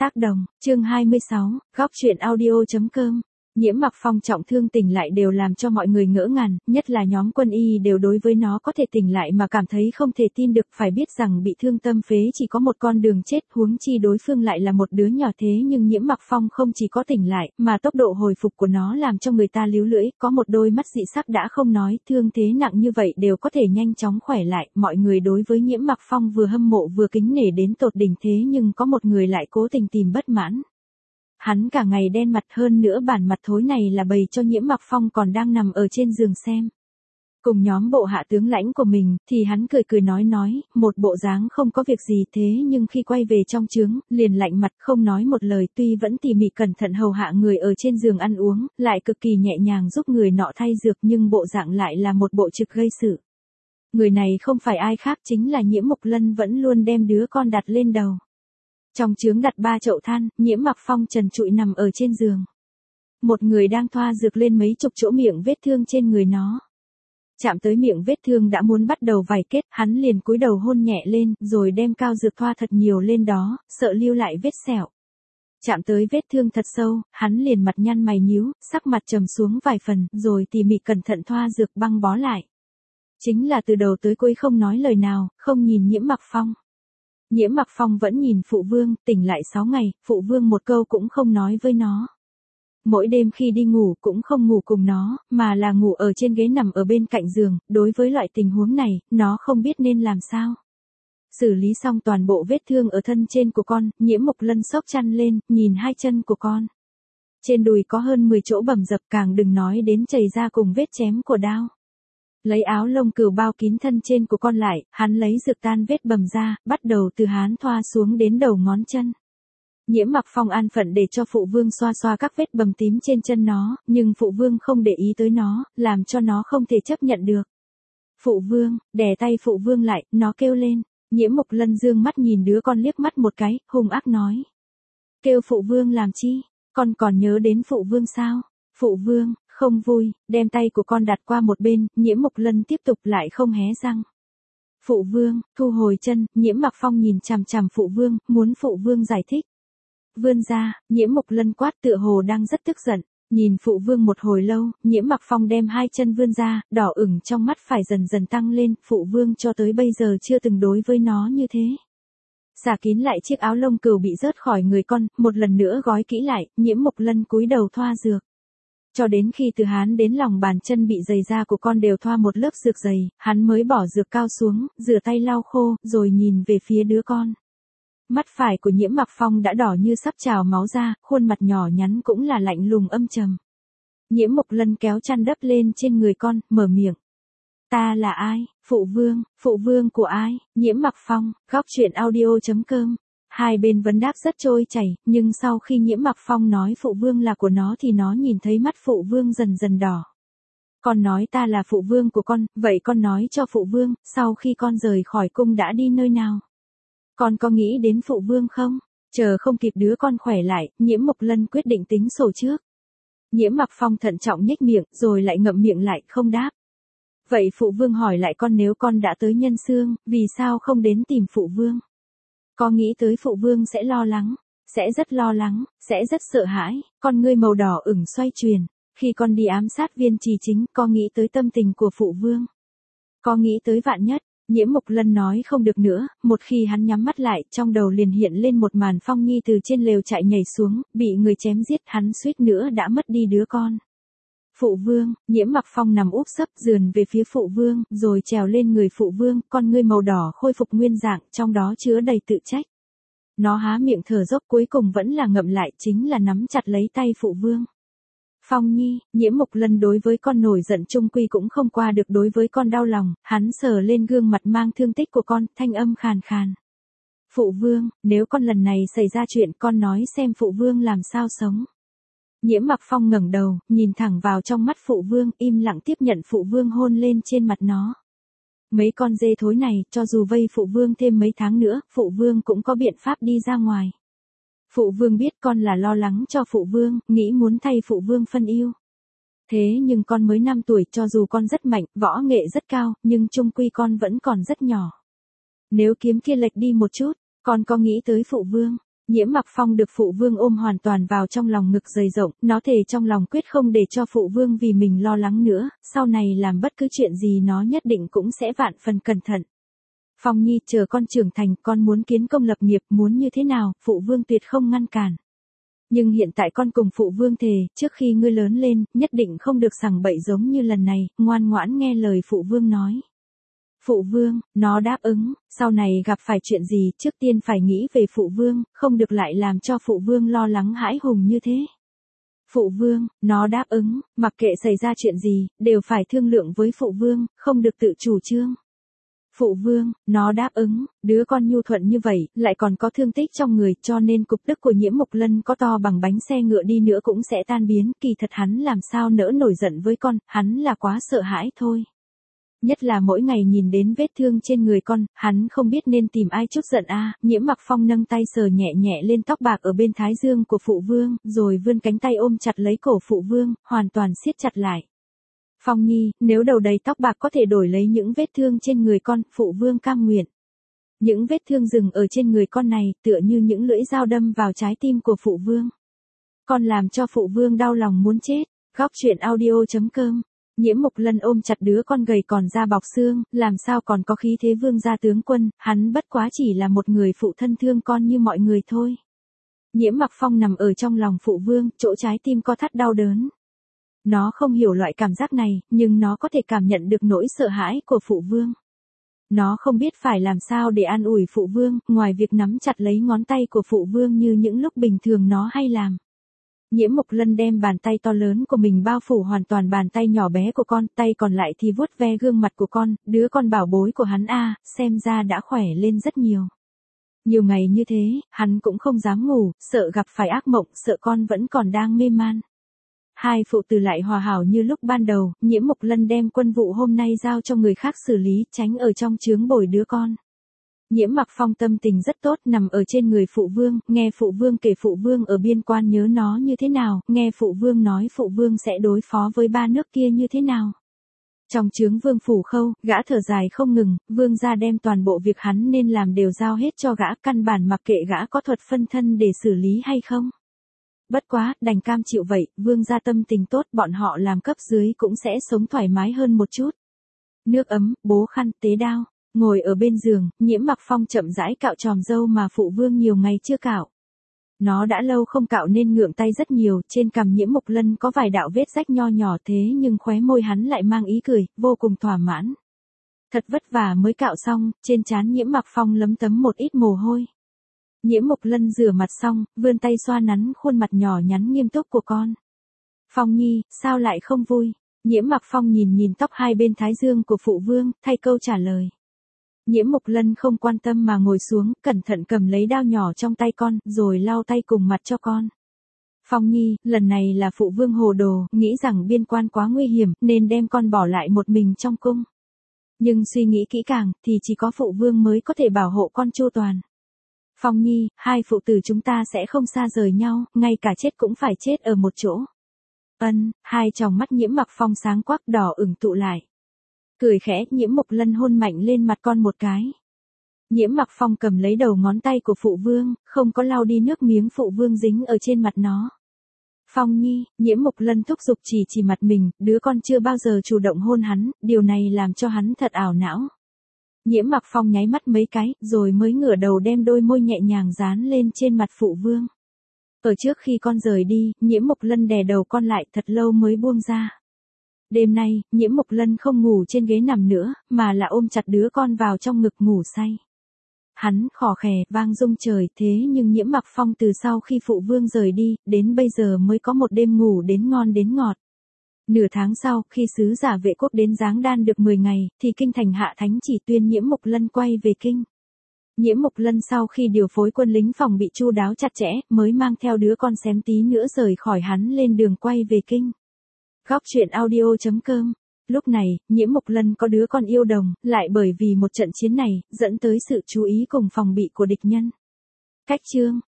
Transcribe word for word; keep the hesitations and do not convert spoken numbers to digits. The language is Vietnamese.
Tác đồng, chương hai mươi sáu, góc truyện audio chấm com. Nhiễm Mặc Phong trọng thương tỉnh lại đều làm cho mọi người ngỡ ngàng, nhất là nhóm quân y đều đối với nó có thể tỉnh lại mà cảm thấy không thể tin được, phải biết rằng bị thương tâm phế chỉ có một con đường chết, huống chi đối phương lại là một đứa nhỏ thế nhưng Nhiễm Mặc Phong không chỉ có tỉnh lại, mà tốc độ hồi phục của nó làm cho người ta líu lưỡi, có một đôi mắt dị sắc đã không nói, thương thế nặng như vậy đều có thể nhanh chóng khỏe lại, mọi người đối với Nhiễm Mặc Phong vừa hâm mộ vừa kính nể đến tột đỉnh thế nhưng có một người lại cố tình tìm bất mãn. Hắn cả ngày đen mặt, hơn nữa bản mặt thối này là bày cho Nhiễm Mặc Phong còn đang nằm ở trên giường xem. Cùng nhóm bộ hạ tướng lãnh của mình, thì hắn cười cười nói nói, một bộ dáng không có việc gì thế nhưng khi quay về trong trướng, liền lạnh mặt không nói một lời, tuy vẫn tỉ mỉ cẩn thận hầu hạ người ở trên giường ăn uống, lại cực kỳ nhẹ nhàng giúp người nọ thay dược nhưng bộ dạng lại là một bộ trực gây sự. Người này không phải ai khác chính là Nhiễm Mộc Lân vẫn luôn đem đứa con đặt lên đầu. Trong trướng đặt ba chậu than, Nhiễm Mặc Phong trần trụi nằm ở trên giường. Một người đang thoa dược lên mấy chục chỗ miệng vết thương trên người nó. Chạm tới miệng vết thương đã muốn bắt đầu vảy kết, hắn liền cúi đầu hôn nhẹ lên, rồi đem cao dược thoa thật nhiều lên đó, sợ lưu lại vết sẹo. Chạm tới vết thương thật sâu, hắn liền mặt nhăn mày nhíu, sắc mặt trầm xuống vài phần, rồi tỉ mỉ cẩn thận thoa dược băng bó lại. Chính là từ đầu tới cuối không nói lời nào, không nhìn Nhiễm Mặc Phong. Nhiễm Mặc Phong vẫn nhìn phụ vương, tỉnh lại sáu ngày, phụ vương một câu cũng không nói với nó. Mỗi đêm khi đi ngủ cũng không ngủ cùng nó, mà là ngủ ở trên ghế nằm ở bên cạnh giường, đối với loại tình huống này, nó không biết nên làm sao. Xử lý xong toàn bộ vết thương ở thân trên của con, Nhiễm Mộc Lân xốc chăn lên, nhìn hai chân của con. Trên đùi có hơn mười chỗ bầm dập, càng đừng nói đến chảy ra cùng vết chém của đao. Lấy áo lông cừu bao kín thân trên của con lại, hắn lấy dược tan vết bầm ra, bắt đầu từ hán thoa xuống đến đầu ngón chân. Nhiễm Mặc Phong an phận để cho phụ vương xoa xoa các vết bầm tím trên chân nó, nhưng phụ vương không để ý tới nó, làm cho nó không thể chấp nhận được. Phụ vương, đè tay phụ vương lại, nó kêu lên. Nhiễm Mộc Lân dương mắt nhìn đứa con liếc mắt một cái, hung ác nói. Kêu phụ vương làm chi, con còn nhớ đến phụ vương sao? Phụ vương, không vui, đem tay của con đặt qua một bên, Nhiễm Mộc Lân tiếp tục lại không hé răng. Phụ vương, thu hồi chân, Nhiễm Mặc Phong nhìn chằm chằm phụ vương, muốn phụ vương giải thích. Vươn ra, Nhiễm Mộc Lân quát tựa hồ đang rất tức giận, nhìn phụ vương một hồi lâu, Nhiễm Mặc Phong đem hai chân vươn ra, đỏ ửng trong mắt phải dần dần tăng lên, phụ vương cho tới bây giờ chưa từng đối với nó như thế. Xả kín lại chiếc áo lông cừu bị rớt khỏi người con, một lần nữa gói kỹ lại, Nhiễm Mộc Lân cúi đầu thoa dược. Cho đến khi từ hán đến lòng bàn chân bị dày da của con đều thoa một lớp dược dày, hắn mới bỏ dược cao xuống, rửa tay lau khô, rồi nhìn về phía đứa con. Mắt phải của Nhiễm Mặc Phong đã đỏ như sắp trào máu ra, khuôn mặt nhỏ nhắn cũng là lạnh lùng âm trầm. Nhiễm Mộc Lân kéo chăn đắp lên trên người con, mở miệng. Ta là ai? Phụ vương, phụ vương của ai? Nhiễm Mặc Phong, góc truyện audio chấm com. Hai bên vấn đáp rất trôi chảy, nhưng sau khi Nhiễm Mặc Phong nói phụ vương là của nó thì nó nhìn thấy mắt phụ vương dần dần đỏ. Con nói ta là phụ vương của con, vậy con nói cho phụ vương, sau khi con rời khỏi cung đã đi nơi nào? Con có nghĩ đến phụ vương không? Chờ không kịp đứa con khỏe lại, Nhiễm Mộc Lân quyết định tính sổ trước. Nhiễm Mặc Phong thận trọng nhếch miệng, rồi lại ngậm miệng lại, không đáp. Vậy phụ vương hỏi lại con, nếu con đã tới Nhân Xương, vì sao không đến tìm phụ vương? Có nghĩ tới phụ vương sẽ lo lắng, sẽ rất lo lắng, sẽ rất sợ hãi, con ngươi màu đỏ ửng xoay chuyển. Khi con đi ám sát Viên Trì Chính, có nghĩ tới tâm tình của phụ vương? Có nghĩ tới vạn nhất? Nhiễm Mộc Lân nói không được nữa, một khi hắn nhắm mắt lại, trong đầu liền hiện lên một màn Phong Nhi từ trên lều trại nhảy xuống, bị người chém giết, hắn suýt nữa đã mất đi đứa con. Phụ vương, Nhiễm Mặc Phong nằm úp sấp sườn về phía phụ vương, rồi trèo lên người phụ vương, con ngươi màu đỏ khôi phục nguyên dạng, trong đó chứa đầy tự trách. Nó há miệng thở dốc, cuối cùng vẫn là ngậm lại, chính là nắm chặt lấy tay phụ vương. Phong Nhi, Nhiễm Mộc Lân đối với con nổi giận chung quy cũng không qua được đối với con đau lòng, hắn sờ lên gương mặt mang thương tích của con, thanh âm khàn khàn. Phụ vương, nếu con lần này xảy ra chuyện, con nói xem phụ vương làm sao sống. Nhiễm Mặc Phong ngẩng đầu, nhìn thẳng vào trong mắt phụ vương, im lặng tiếp nhận phụ vương hôn lên trên mặt nó. Mấy con dê thối này, cho dù vây phụ vương thêm mấy tháng nữa, phụ vương cũng có biện pháp đi ra ngoài. Phụ vương biết con là lo lắng cho phụ vương, nghĩ muốn thay phụ vương phân yêu. Thế nhưng con mới năm tuổi, cho dù con rất mạnh, võ nghệ rất cao, nhưng chung quy con vẫn còn rất nhỏ. Nếu kiếm kia lệch đi một chút, con có nghĩ tới phụ vương? Nhiễm Mặc Phong được phụ vương ôm hoàn toàn vào trong lòng ngực dày rộng, nó thề trong lòng quyết không để cho phụ vương vì mình lo lắng nữa, sau này làm bất cứ chuyện gì nó nhất định cũng sẽ vạn phần cẩn thận. Phong Nhi, chờ con trưởng thành, con muốn kiến công lập nghiệp, muốn như thế nào, phụ vương tuyệt không ngăn cản. Nhưng hiện tại con cùng phụ vương thề, trước khi ngươi lớn lên, nhất định không được sằng bậy giống như lần này, ngoan ngoãn nghe lời phụ vương nói. Phụ vương, nó đáp ứng, sau này gặp phải chuyện gì, trước tiên phải nghĩ về phụ vương, không được lại làm cho phụ vương lo lắng hãi hùng như thế. Phụ vương, nó đáp ứng, mặc kệ xảy ra chuyện gì, đều phải thương lượng với phụ vương, không được tự chủ trương. Phụ vương, nó đáp ứng, đứa con nhu thuận như vậy, lại còn có thương tích trong người, cho nên cục tức của Nhiễm Mộc Lân có to bằng bánh xe ngựa đi nữa cũng sẽ tan biến, kỳ thật hắn làm sao nỡ nổi giận với con, hắn là quá sợ hãi thôi. Nhất là mỗi ngày nhìn đến vết thương trên người con, hắn không biết nên tìm ai chút giận a. À. Nhiễm Mặc Phong nâng tay sờ nhẹ nhẹ lên tóc bạc ở bên thái dương của phụ vương, rồi vươn cánh tay ôm chặt lấy cổ phụ vương, hoàn toàn siết chặt lại. Phong Nhi, nếu đầu đầy tóc bạc có thể đổi lấy những vết thương trên người con, phụ vương cam nguyện. Những vết thương dừng ở trên người con này, tựa như những lưỡi dao đâm vào trái tim của phụ vương. Con làm cho phụ vương đau lòng muốn chết. Góc truyện audio chấm com. Nhiễm Mộc Lân ôm chặt đứa con gầy còn da bọc xương, làm sao còn có khí thế vương gia tướng quân, hắn bất quá chỉ là một người phụ thân thương con như mọi người thôi. Nhiễm Mặc Phong nằm ở trong lòng phụ vương, chỗ trái tim co thắt đau đớn. Nó không hiểu loại cảm giác này, nhưng nó có thể cảm nhận được nỗi sợ hãi của phụ vương. Nó không biết phải làm sao để an ủi phụ vương, ngoài việc nắm chặt lấy ngón tay của phụ vương như những lúc bình thường nó hay làm. Nhiễm Mộc Lân đem bàn tay to lớn của mình bao phủ hoàn toàn bàn tay nhỏ bé của con, tay còn lại thì vuốt ve gương mặt của con, đứa con bảo bối của hắn a, xem ra đã khỏe lên rất nhiều. Nhiều ngày như thế, hắn cũng không dám ngủ, sợ gặp phải ác mộng, sợ con vẫn còn đang mê man. Hai phụ tử lại hòa hảo như lúc ban đầu, Nhiễm Mộc Lân đem quân vụ hôm nay giao cho người khác xử lý, tránh ở trong chướng bồi đứa con. Nhiễm Mặc Phong tâm tình rất tốt, nằm ở trên người phụ vương, nghe phụ vương kể phụ vương ở biên quan nhớ nó như thế nào, nghe phụ vương nói phụ vương sẽ đối phó với ba nước kia như thế nào. Trong chướng vương phủ khâu, gã thở dài không ngừng, vương gia đem toàn bộ việc hắn nên làm đều giao hết cho gã, căn bản mặc kệ gã có thuật phân thân để xử lý hay không. Bất quá, đành cam chịu vậy, vương gia tâm tình tốt, bọn họ làm cấp dưới cũng sẽ sống thoải mái hơn một chút. Nước ấm, bố khăn, tế đao. Ngồi ở bên giường, Nhiễm Mặc Phong chậm rãi cạo tròm râu mà phụ vương nhiều ngày chưa cạo. Nó đã lâu không cạo nên ngượng tay rất nhiều, trên cằm Nhiễm Mộc Lân có vài đạo vết rách nho nhỏ thế nhưng khóe môi hắn lại mang ý cười, vô cùng thỏa mãn. Thật vất vả mới cạo xong, trên trán Nhiễm Mặc Phong lấm tấm một ít mồ hôi. Nhiễm Mộc Lân rửa mặt xong, vươn tay xoa nắn khuôn mặt nhỏ nhắn nghiêm túc của con. Phong Nhi, sao lại không vui? Nhiễm Mặc Phong nhìn nhìn tóc hai bên thái dương của phụ vương, thay câu trả lời. Nhiễm Mộc Lân không quan tâm mà ngồi xuống, cẩn thận cầm lấy đao nhỏ trong tay con, rồi lau tay cùng mặt cho con. Phong Nhi, lần này là phụ vương hồ đồ, nghĩ rằng biên quan quá nguy hiểm, nên đem con bỏ lại một mình trong cung. Nhưng suy nghĩ kỹ càng, thì chỉ có phụ vương mới có thể bảo hộ con chu toàn. Phong Nhi, hai phụ tử chúng ta sẽ không xa rời nhau, ngay cả chết cũng phải chết ở một chỗ. Ân, hai tròng mắt Nhiễm Mặc Phong sáng quắc đỏ ửng tụ lại. Cười khẽ, Nhiễm Mộc Lân hôn mạnh lên mặt con một cái. Nhiễm Mặc Phong cầm lấy đầu ngón tay của phụ vương, không có lau đi nước miếng phụ vương dính ở trên mặt nó. Phong Nhi, Nhiễm Mộc Lân thúc giục chỉ chỉ mặt mình, đứa con chưa bao giờ chủ động hôn hắn, điều này làm cho hắn thật ảo não. Nhiễm Mặc Phong nháy mắt mấy cái, rồi mới ngửa đầu đem đôi môi nhẹ nhàng dán lên trên mặt phụ vương. Ở trước khi con rời đi, Nhiễm Mộc Lân đè đầu con lại thật lâu mới buông ra. Đêm nay, Nhiễm Mộc Lân không ngủ trên ghế nằm nữa, mà là ôm chặt đứa con vào trong ngực ngủ say. Hắn khò khè, vang rung trời, thế nhưng Nhiễm Mặc Phong từ sau khi phụ vương rời đi, đến bây giờ mới có một đêm ngủ đến ngon đến ngọt. Nửa tháng sau, khi sứ giả Vệ Quốc đến Giáng Đan được mười ngày, thì kinh thành hạ thánh chỉ tuyên Nhiễm Mộc Lân quay về kinh. Nhiễm Mộc Lân sau khi điều phối quân lính phòng bị chu đáo chặt chẽ, mới mang theo đứa con xém tí nữa rời khỏi hắn lên đường quay về kinh. Góc truyện audio chấm com. Lúc này, Nhiễm Mộc Lân có đứa con yêu đồng, lại bởi vì một trận chiến này, dẫn tới sự chú ý cùng phòng bị của địch nhân. Cách chương.